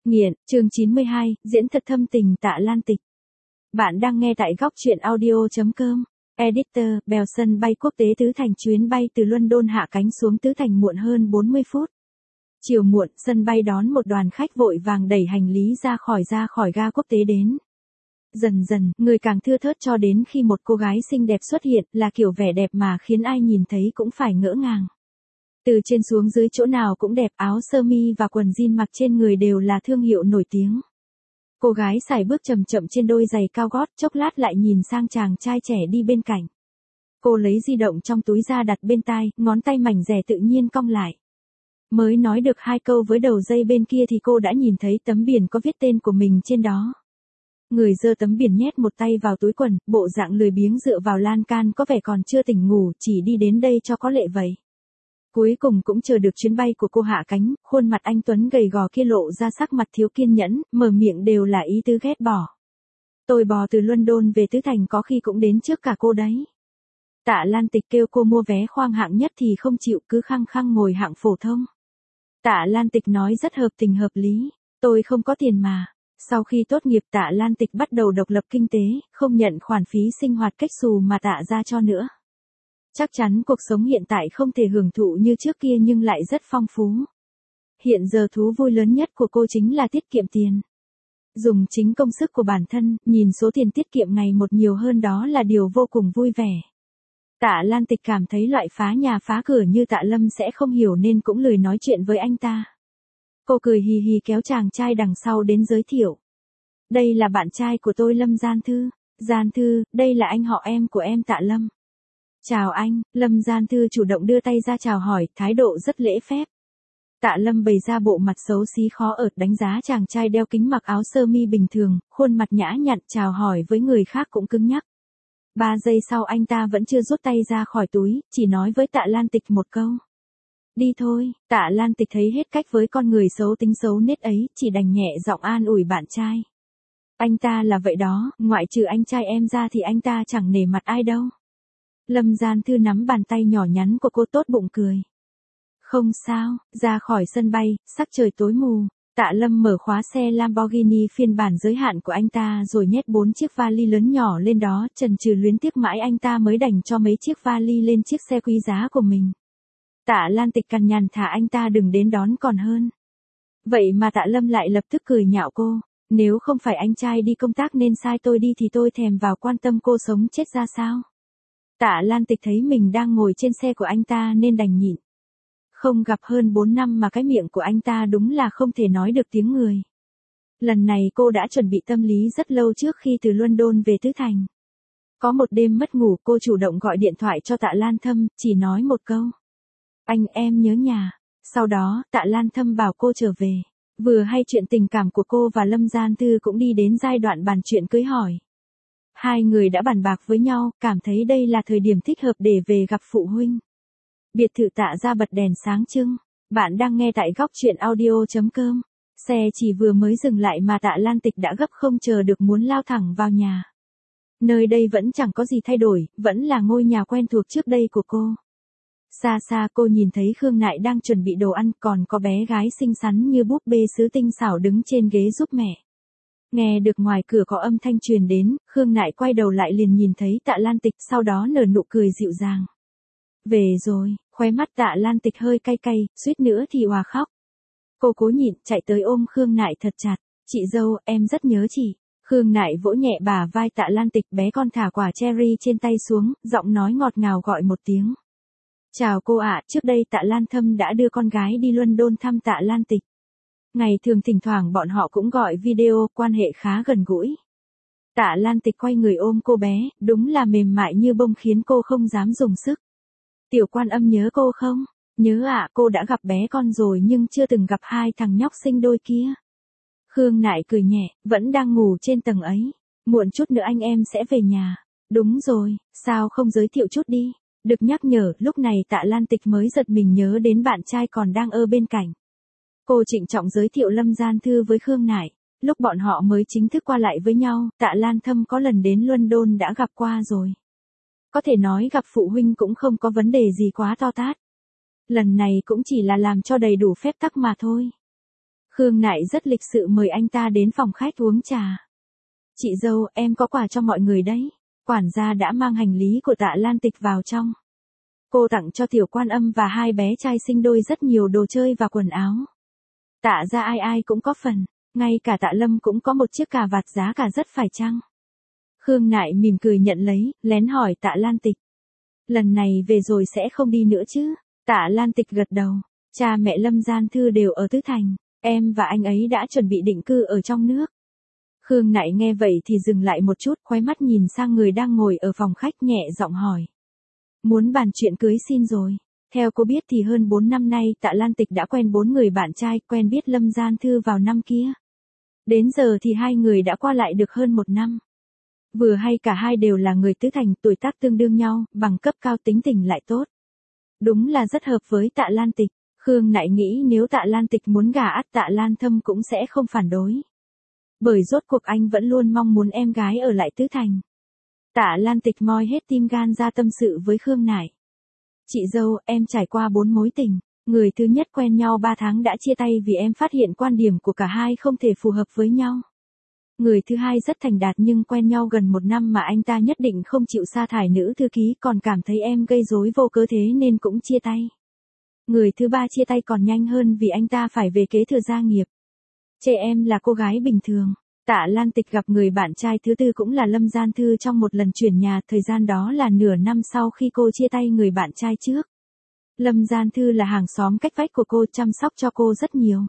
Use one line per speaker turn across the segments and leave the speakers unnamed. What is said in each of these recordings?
Nghiện, chương 92, diễn thật thâm tình Tạ Lan Tịch. Bạn đang nghe tại góc truyện audio.com. Editor, bèo sân bay quốc tế Tứ Thành chuyến bay từ London hạ cánh xuống Tứ Thành muộn hơn 40 phút. Chiều muộn, sân bay đón một đoàn khách vội vàng đẩy hành lý ra khỏi ga quốc tế đến. Dần dần, người càng thưa thớt cho đến khi một cô gái xinh đẹp xuất hiện, là kiểu vẻ đẹp mà khiến ai nhìn thấy cũng phải ngỡ ngàng. Từ trên xuống dưới chỗ nào cũng đẹp, áo sơ mi và quần jean mặc trên người đều là thương hiệu nổi tiếng. Cô gái sải bước chậm chậm trên đôi giày cao gót, chốc lát lại nhìn sang chàng trai trẻ đi bên cạnh. Cô lấy di động trong túi ra đặt bên tai, ngón tay mảnh dẻ tự nhiên cong lại. Mới nói được hai câu với đầu dây bên kia thì cô đã nhìn thấy tấm biển có viết tên của mình trên đó. Người giơ tấm biển nhét một tay vào túi quần, bộ dạng lười biếng dựa vào lan can có vẻ còn chưa tỉnh ngủ, chỉ đi đến đây cho có lệ vậy. Cuối cùng cũng chờ được chuyến bay của cô hạ cánh, khuôn mặt anh tuấn gầy gò kia lộ ra sắc mặt thiếu kiên nhẫn, mở miệng đều là ý tứ ghét bỏ. Tôi bò từ London về Tứ Thành có khi cũng đến trước cả cô đấy. Tạ Lan Tịch kêu cô mua vé khoang hạng nhất thì không chịu, cứ khăng khăng ngồi hạng phổ thông. Tạ Lan Tịch nói rất hợp tình hợp lý, tôi không có tiền mà. Sau khi tốt nghiệp Tạ Lan Tịch bắt đầu độc lập kinh tế, không nhận khoản phí sinh hoạt cách xù mà Tạ ra cho nữa. Chắc chắn cuộc sống hiện tại không thể hưởng thụ như trước kia nhưng lại rất phong phú. Hiện giờ thú vui lớn nhất của cô chính là tiết kiệm tiền. Dùng chính công sức của bản thân, nhìn số tiền tiết kiệm ngày một nhiều hơn đó là điều vô cùng vui vẻ. Tạ Lan Tịch cảm thấy loại phá nhà phá cửa như Tạ Lâm sẽ không hiểu nên cũng lười nói chuyện với anh ta. Cô cười hì hì kéo chàng trai đằng sau đến giới thiệu. Đây là bạn trai của tôi Lâm Gian Thư. Gian Thư, đây là anh họ em của em Tạ Lâm. Chào anh, Lâm Gian Thư chủ động đưa tay ra chào hỏi, thái độ rất lễ phép. Tạ Lâm bày ra bộ mặt xấu xí khó ợt đánh giá chàng trai đeo kính mặc áo sơ mi bình thường, khuôn mặt nhã nhặn chào hỏi với người khác cũng cứng nhắc. 3 giây sau anh ta vẫn chưa rút tay ra khỏi túi, chỉ nói với Tạ Lan Tịch một câu. Đi thôi, Tạ Lan Tịch thấy hết cách với con người xấu tính xấu nết ấy, chỉ đành nhẹ giọng an ủi bạn trai. Anh ta là vậy đó, ngoại trừ anh trai em ra thì anh ta chẳng nể mặt ai đâu. Lâm Gian Thư nắm bàn tay nhỏ nhắn của cô tốt bụng cười. Không sao, ra khỏi sân bay, sắc trời tối mù, Tạ Lâm mở khóa xe Lamborghini phiên bản giới hạn của anh ta rồi nhét 4 chiếc vali lớn nhỏ lên đó, chần chừ luyến tiếc mãi anh ta mới đành cho mấy chiếc vali lên chiếc xe quý giá của mình. Tạ Lan Tịch cằn nhằn thả anh ta đừng đến đón còn hơn. Vậy mà Tạ Lâm lại lập tức cười nhạo cô, nếu không phải anh trai đi công tác nên sai tôi đi thì tôi thèm vào quan tâm cô sống chết ra sao. Tạ Lan Tịch thấy mình đang ngồi trên xe của anh ta nên đành nhịn. Không gặp hơn 4 năm mà cái miệng của anh ta đúng là không thể nói được tiếng người. Lần này cô đã chuẩn bị tâm lý rất lâu trước khi từ London về Tứ Thành. Có một đêm mất ngủ cô chủ động gọi điện thoại cho Tạ Lan Thâm, chỉ nói một câu. Anh em nhớ nhà. Sau đó, Tạ Lan Thâm bảo cô trở về. Vừa hay chuyện tình cảm của cô và Lâm Gian Thư cũng đi đến giai đoạn bàn chuyện cưới hỏi. Hai người đã bàn bạc với nhau, cảm thấy đây là thời điểm thích hợp để về gặp phụ huynh. Biệt thự Tạ ra bật đèn sáng trưng. Bạn đang nghe tại góc truyện audio.com. Xe chỉ vừa mới dừng lại mà Tạ Lan Tịch đã gấp không chờ được muốn lao thẳng vào nhà. Nơi đây vẫn chẳng có gì thay đổi, vẫn là ngôi nhà quen thuộc trước đây của cô. Xa xa cô nhìn thấy Khương Nại đang chuẩn bị đồ ăn, còn có bé gái xinh xắn như búp bê sứ tinh xảo đứng trên ghế giúp mẹ. Nghe được ngoài cửa có âm thanh truyền đến, Khương Nại quay đầu lại liền nhìn thấy Tạ Lan Tịch, sau đó nở nụ cười dịu dàng. Về rồi, khóe mắt Tạ Lan Tịch hơi cay cay, suýt nữa thì òa khóc. Cô cố nhịn, chạy tới ôm Khương Nại thật chặt. Chị dâu, em rất nhớ chị. Khương Nại vỗ nhẹ bả vai Tạ Lan Tịch, bé con thả quả cherry trên tay xuống, giọng nói ngọt ngào gọi một tiếng. Chào cô ạ, trước đây Tạ Lan Thâm đã đưa con gái đi London thăm Tạ Lan Tịch. Ngày thường thỉnh thoảng bọn họ cũng gọi video, quan hệ khá gần gũi. Tạ Lan Tịch quay người ôm cô bé, đúng là mềm mại như bông khiến cô không dám dùng sức. Tiểu Quan Âm nhớ cô không? Nhớ ạ, cô đã gặp bé con rồi nhưng chưa từng gặp hai thằng nhóc sinh đôi kia. Khương Nại cười nhẹ, vẫn đang ngủ trên tầng ấy. Muộn chút nữa anh em sẽ về nhà. Đúng rồi, sao không giới thiệu chút đi? Được nhắc nhở, lúc này Tạ Lan Tịch mới giật mình nhớ đến bạn trai còn đang ở bên cạnh. Cô trịnh trọng giới thiệu Lâm Gian Thư với Khương Nại. Lúc bọn họ mới chính thức qua lại với nhau, Tạ Lan Thâm có lần đến London đã gặp qua rồi. Có thể nói gặp phụ huynh cũng không có vấn đề gì quá to tát. Lần này cũng chỉ là làm cho đầy đủ phép tắc mà thôi. Khương Nại rất lịch sự mời anh ta đến phòng khách uống trà. Chị dâu, em có quà cho mọi người đấy. Quản gia đã mang hành lý của Tạ Lan Tịch vào trong. Cô tặng cho Tiểu Quan Âm và hai bé trai sinh đôi rất nhiều đồ chơi và quần áo. Tạ ra ai ai cũng có phần, ngay cả Tạ Lâm cũng có một chiếc cà vạt giá cả rất phải chăng. Khương Nại mỉm cười nhận lấy, lén hỏi Tạ Lan Tịch. Lần này về rồi sẽ không đi nữa chứ? Tạ Lan Tịch gật đầu. Cha mẹ Lâm Gian Thư đều ở Tứ Thành, em và anh ấy đã chuẩn bị định cư ở trong nước. Khương Nại nghe vậy thì dừng lại một chút, khóe mắt nhìn sang người đang ngồi ở phòng khách nhẹ giọng hỏi. Muốn bàn chuyện cưới xin rồi. Theo cô biết thì hơn 4 năm nay Tạ Lan Tịch đã quen 4 người bạn trai, quen biết Lâm Gian Thư vào năm kia. Đến giờ thì hai người đã qua lại được hơn 1 năm. Vừa hay cả hai đều là người Tứ Thành, tuổi tác tương đương nhau, bằng cấp cao, tính tình lại tốt. Đúng là rất hợp với Tạ Lan Tịch. Khương Nại nghĩ nếu Tạ Lan Tịch muốn gả ắt Tạ Lan Thâm cũng sẽ không phản đối. Bởi rốt cuộc anh vẫn luôn mong muốn em gái ở lại Tứ Thành. Tạ Lan Tịch moi hết tim gan ra tâm sự với Khương Nại. Chị dâu, em trải qua 4 mối tình. Người thứ nhất quen nhau 3 tháng đã chia tay vì em phát hiện quan điểm của cả hai không thể phù hợp với nhau. Người thứ hai rất thành đạt nhưng quen nhau gần 1 năm mà anh ta nhất định không chịu sa thải nữ thư ký, còn cảm thấy em gây rối vô cớ thế nên cũng chia tay. Người thứ ba chia tay còn nhanh hơn vì anh ta phải về kế thừa gia nghiệp. Chê em là cô gái bình thường. Tạ Lan Tịch gặp người bạn trai thứ tư cũng là Lâm Gian Thư trong một lần chuyển nhà, thời gian đó là nửa năm sau khi cô chia tay người bạn trai trước. Lâm Gian Thư là hàng xóm cách vách của cô, chăm sóc cho cô rất nhiều.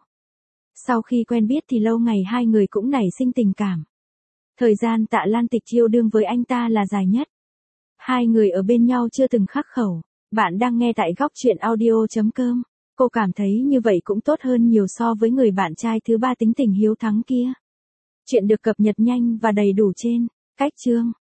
Sau khi quen biết thì lâu ngày hai người cũng nảy sinh tình cảm. Thời gian Tạ Lan Tịch yêu đương với anh ta là dài nhất. Hai người ở bên nhau chưa từng khắc khẩu. Bạn đang nghe tại góc truyện audio.com. Cô cảm thấy như vậy cũng tốt hơn nhiều so với người bạn trai thứ ba tính tình hiếu thắng kia. Chuyện được cập nhật nhanh và đầy đủ trên cách chương.